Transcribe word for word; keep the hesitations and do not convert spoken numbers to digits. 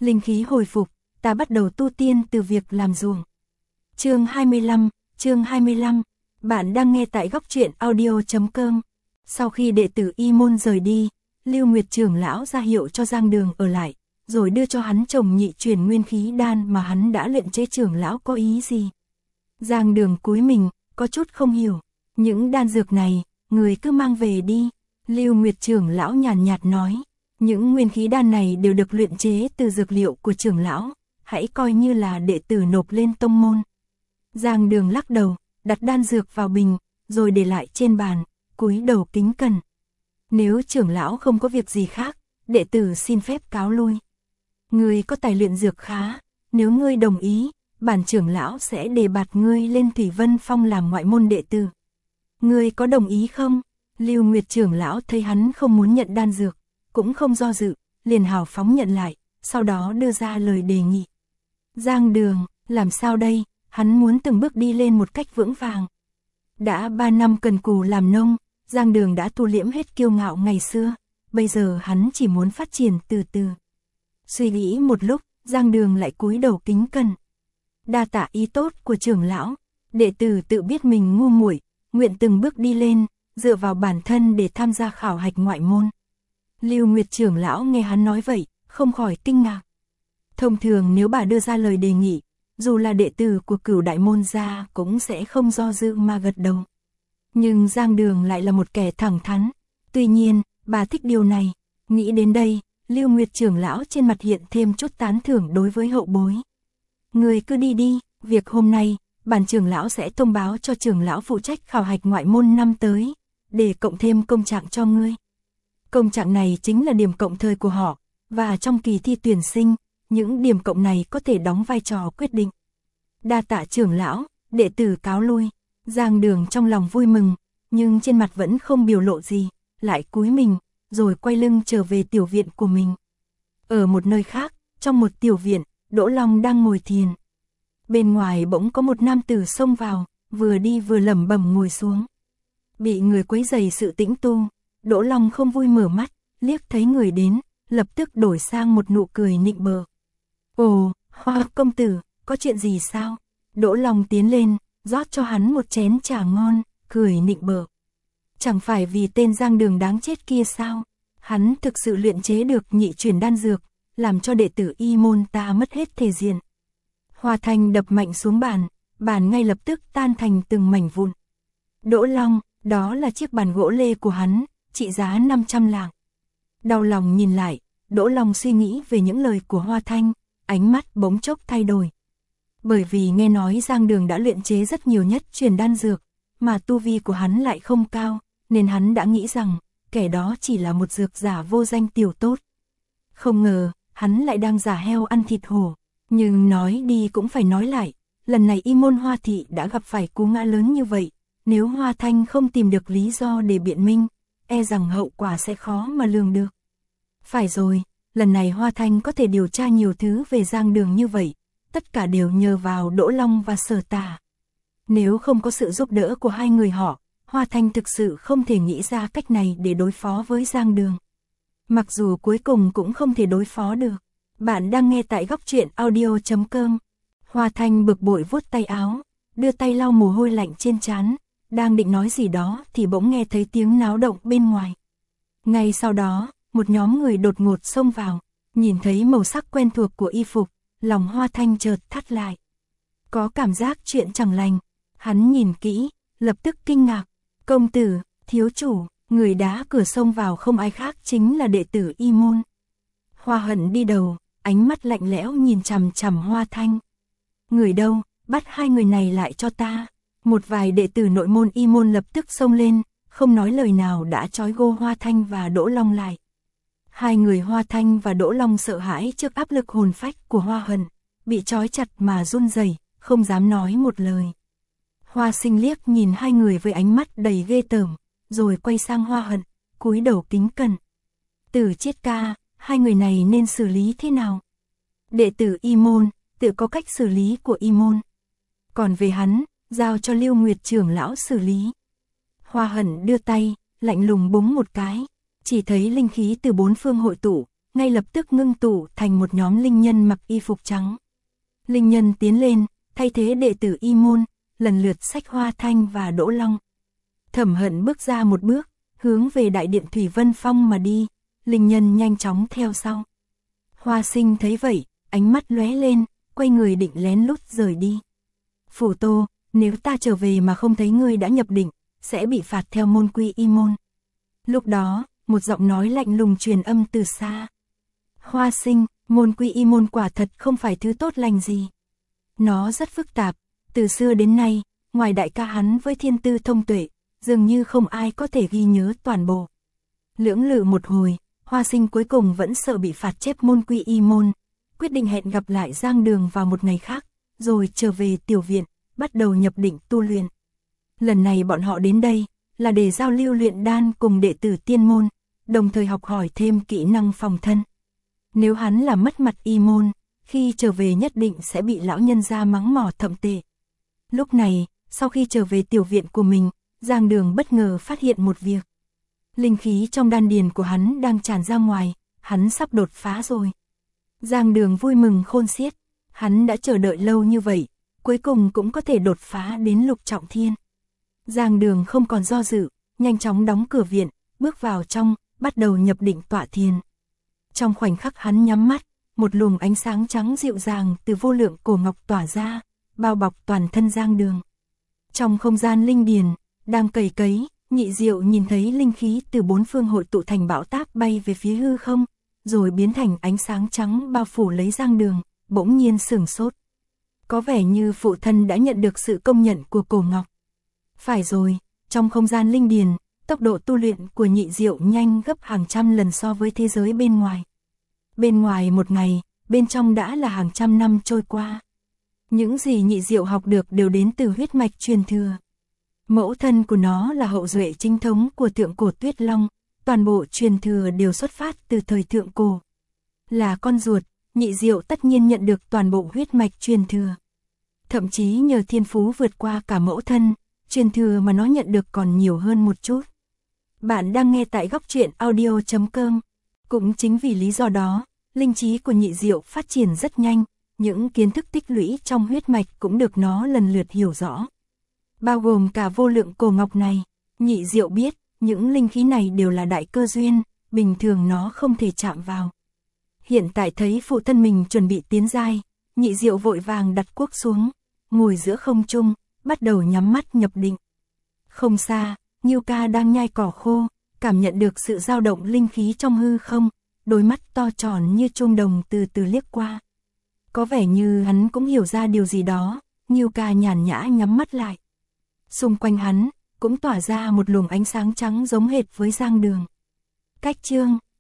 linh khí hồi phục, ta bắt đầu tu tiên từ việc làm ruộng. Chương hai mươi lăm, chương hai mươi lăm, bạn đang nghe tại góc truyện audio chấm com. Sau khi đệ tử y môn rời đi, Lưu Nguyệt trưởng lão ra hiệu cho Giang Đường ở lại, rồi đưa cho hắn chồng nhị truyền nguyên khí đan mà hắn đã luyện chế. Trưởng lão có ý gì? Giang Đường cúi mình, có chút không hiểu. Những đan dược này, người cứ mang về đi. Lưu Nguyệt trưởng lão nhàn nhạt nói, những nguyên khí đan này đều được luyện chế từ dược liệu của trưởng lão, hãy coi như là đệ tử nộp lên tông môn. Giang Đường lắc đầu, đặt đan dược vào bình, rồi để lại trên bàn, cúi đầu kính cẩn. Nếu trưởng lão không có việc gì khác, đệ tử xin phép cáo lui. Ngươi có tài luyện dược khá, nếu ngươi đồng ý, bản trưởng lão sẽ đề bạt ngươi lên Thủy Vân Phong làm ngoại môn đệ tử. Ngươi có đồng ý không? Lưu Nguyệt trưởng lão thấy hắn không muốn nhận đan dược, cũng không do dự, liền hào phóng nhận lại, sau đó đưa ra lời đề nghị. Giang Đường, làm sao đây? Hắn muốn từng bước đi lên một cách vững vàng. Đã ba năm cần cù làm nông, Giang Đường đã thu liễm hết kiêu ngạo ngày xưa, bây giờ hắn chỉ muốn phát triển từ từ. Suy nghĩ một lúc, Giang Đường lại cúi đầu kính cẩn. Đa tạ ý tốt của trưởng lão, đệ tử tự biết mình ngu muội, nguyện từng bước đi lên, dựa vào bản thân để tham gia khảo hạch ngoại môn. Lưu Nguyệt trưởng lão nghe hắn nói vậy, không khỏi kinh ngạc. Thông thường nếu bà đưa ra lời đề nghị, dù là đệ tử của Cửu đại môn gia cũng sẽ không do dự mà gật đầu. Nhưng Giang Đường lại là một kẻ thẳng thắn, tuy nhiên, bà thích điều này. Nghĩ đến đây, Lưu Nguyệt trưởng lão trên mặt hiện thêm chút tán thưởng đối với hậu bối. Người cứ đi đi, việc hôm nay, bản trưởng lão sẽ thông báo cho trưởng lão phụ trách khảo hạch ngoại môn năm tới, để cộng thêm công trạng cho ngươi. Công trạng này chính là điểm cộng thời của họ, và trong kỳ thi tuyển sinh, những điểm cộng này có thể đóng vai trò quyết định. Đa tạ trưởng lão, đệ tử cáo lui. Giang Đường trong lòng vui mừng, nhưng trên mặt vẫn không biểu lộ gì, lại cúi mình, rồi quay lưng trở về tiểu viện của mình. Ở một nơi khác, trong một tiểu viện, Đỗ Long đang ngồi thiền. Bên ngoài bỗng có một nam tử xông vào, vừa đi vừa lẩm bẩm ngồi xuống. Bị người quấy rầy sự tĩnh tu, Đỗ Long không vui mở mắt, liếc thấy người đến, lập tức đổi sang một nụ cười nịnh bợ. Ồ, Hoa công tử, có chuyện gì sao? Đỗ Long tiến lên, rót cho hắn một chén trà ngon, cười nịnh bợ. Chẳng phải vì tên Giang Đường đáng chết kia sao? Hắn thực sự luyện chế được nhị truyền đan dược, làm cho đệ tử y môn ta mất hết thể diện. Hoa Thanh đập mạnh xuống bàn, bàn ngay lập tức tan thành từng mảnh vụn. Đỗ Long, đó là chiếc bàn gỗ lê của hắn, trị giá năm trăm lạng. Đau lòng nhìn lại, Đỗ Long suy nghĩ về những lời của Hoa Thanh, ánh mắt bỗng chốc thay đổi. Bởi vì nghe nói Giang Đường đã luyện chế rất nhiều nhất truyền đan dược, mà tu vi của hắn lại không cao, nên hắn đã nghĩ rằng, kẻ đó chỉ là một dược giả vô danh tiểu tốt. Không ngờ, hắn lại đang giả heo ăn thịt hổ. Nhưng nói đi cũng phải nói lại, lần này y môn Hoa thị đã gặp phải cú ngã lớn như vậy, nếu Hoa Thanh không tìm được lý do để biện minh, e rằng hậu quả sẽ khó mà lường được. Phải rồi, lần này Hoa Thanh có thể điều tra nhiều thứ về Giang Đường như vậy, tất cả đều nhờ vào Đỗ Long và Sở Tà. Nếu không có sự giúp đỡ của hai người họ, Hoa Thanh thực sự không thể nghĩ ra cách này để đối phó với Giang Đường. Mặc dù cuối cùng cũng không thể đối phó được. Bạn đang nghe tại góc truyện audio chấm com. Hoa Thanh bực bội vuốt tay áo, đưa tay lau mồ hôi lạnh trên trán, đang định nói gì đó thì bỗng nghe thấy tiếng náo động bên ngoài. Ngay sau đó, một nhóm người đột ngột xông vào, nhìn thấy màu sắc quen thuộc của y phục, lòng Hoa Thanh chợt thắt lại. Có cảm giác chuyện chẳng lành, hắn nhìn kỹ, lập tức kinh ngạc. Công tử, thiếu chủ, người đá cửa xông vào không ai khác chính là đệ tử y môn. Hoa Hận đi đầu, ánh mắt lạnh lẽo nhìn chằm chằm Hoa Thanh. Người đâu, bắt hai người này lại cho ta. Một vài đệ tử nội môn y môn lập tức xông lên, không nói lời nào đã trói gô Hoa Thanh và Đỗ Long lại. Hai người Hoa Thanh và Đỗ Long sợ hãi trước áp lực hồn phách của Hoa Hận, bị trói chặt mà run rẩy, không dám nói một lời. Hoa Sinh liếc nhìn hai người với ánh mắt đầy ghê tởm, rồi quay sang Hoa Hận, cúi đầu kính cẩn. Tử Chiết ca, hai người này nên xử lý thế nào? Đệ tử y môn, tự có cách xử lý của y môn. Còn về hắn, giao cho Lưu Nguyệt trưởng lão xử lý. Hoa Hận đưa tay, lạnh lùng búng một cái, chỉ thấy linh khí từ bốn phương hội tụ, ngay lập tức ngưng tụ thành một nhóm linh nhân mặc y phục trắng. Linh nhân tiến lên, thay thế đệ tử y môn, lần lượt xách Hoa Thanh và Đỗ Long. Thẩm Hận bước ra một bước, hướng về đại điện Thủy Vân Phong mà đi, linh nhân nhanh chóng theo sau. Hoa Sinh thấy vậy, ánh mắt lóe lên, quay người định lén lút rời đi. Phủ Tô, nếu ta trở về mà không thấy ngươi đã nhập định, sẽ bị phạt theo môn quy y môn. Lúc đó, một giọng nói lạnh lùng truyền âm từ xa. Hoa Sinh, môn quy y môn quả thật không phải thứ tốt lành gì. Nó rất phức tạp, từ xưa đến nay, ngoài đại ca hắn với thiên tư thông tuệ, dường như không ai có thể ghi nhớ toàn bộ. Lưỡng lự một hồi, Hoa Sinh cuối cùng vẫn sợ bị phạt chép môn quy y môn, quyết định hẹn gặp lại Giang Đường vào một ngày khác, rồi trở về tiểu viện, bắt đầu nhập định tu luyện. Lần này bọn họ đến đây, là để giao lưu luyện đan cùng đệ tử tiên môn, đồng thời học hỏi thêm kỹ năng phòng thân. Nếu hắn là mất mặt y môn, khi trở về nhất định sẽ bị lão nhân gia mắng mỏ thậm tệ. Lúc này, sau khi trở về tiểu viện của mình, Giang Đường bất ngờ phát hiện một việc. Linh khí trong đan điền của hắn đang tràn ra ngoài, hắn sắp đột phá rồi. Giang Đường vui mừng khôn xiết, hắn đã chờ đợi lâu như vậy, cuối cùng cũng có thể đột phá đến lục trọng thiên. Giang Đường không còn do dự, nhanh chóng đóng cửa viện, bước vào trong, bắt đầu nhập định tọa thiền. Trong khoảnh khắc hắn nhắm mắt, một luồng ánh sáng trắng dịu dàng từ vô lượng cổ ngọc tỏa ra, bao bọc toàn thân Giang Đường. Trong không gian linh điền, đang cày cấy, Nhị Diệu nhìn thấy linh khí từ bốn phương hội tụ thành bão táp bay về phía hư không, rồi biến thành ánh sáng trắng bao phủ lấy Giang Đường, bỗng nhiên sửng sốt. Có vẻ như phụ thân đã nhận được sự công nhận của cổ ngọc. Phải rồi, trong không gian linh điền, tốc độ tu luyện của Nhị Diệu nhanh gấp hàng trăm lần so với thế giới bên ngoài. Bên ngoài một ngày, bên trong đã là hàng trăm năm trôi qua. Những gì Nhị Diệu học được đều đến từ huyết mạch truyền thừa. Mẫu thân của nó là hậu duệ chính thống của thượng cổ Tuyết Long, toàn bộ truyền thừa đều xuất phát từ thời thượng cổ. Là con ruột, Nhị Diệu tất nhiên nhận được toàn bộ huyết mạch truyền thừa. Thậm chí nhờ thiên phú vượt qua cả mẫu thân, truyền thừa mà nó nhận được còn nhiều hơn một chút. Bạn đang nghe tại góc truyện audio chấm com. Cũng chính vì lý do đó, linh trí của Nhị Diệu phát triển rất nhanh, những kiến thức tích lũy trong huyết mạch cũng được nó lần lượt hiểu rõ. Bao gồm cả vô lượng cổ ngọc này, Nhị Diệu biết, những linh khí này đều là đại cơ duyên, bình thường nó không thể chạm vào. Hiện tại thấy phụ thân mình chuẩn bị tiến giai, Nhị Diệu vội vàng đặt cuốc xuống, ngồi giữa không trung, bắt đầu nhắm mắt nhập định. Không xa, Ngưu Ca đang nhai cỏ khô, cảm nhận được sự dao động linh khí trong hư không, đôi mắt to tròn như chuông đồng từ từ liếc qua. Có vẻ như hắn cũng hiểu ra điều gì đó, Ngưu Ca nhàn nhã nhắm mắt lại. Xung quanh hắn, cũng tỏa ra một luồng ánh sáng trắng giống hệt với Giang Đường. Cách chương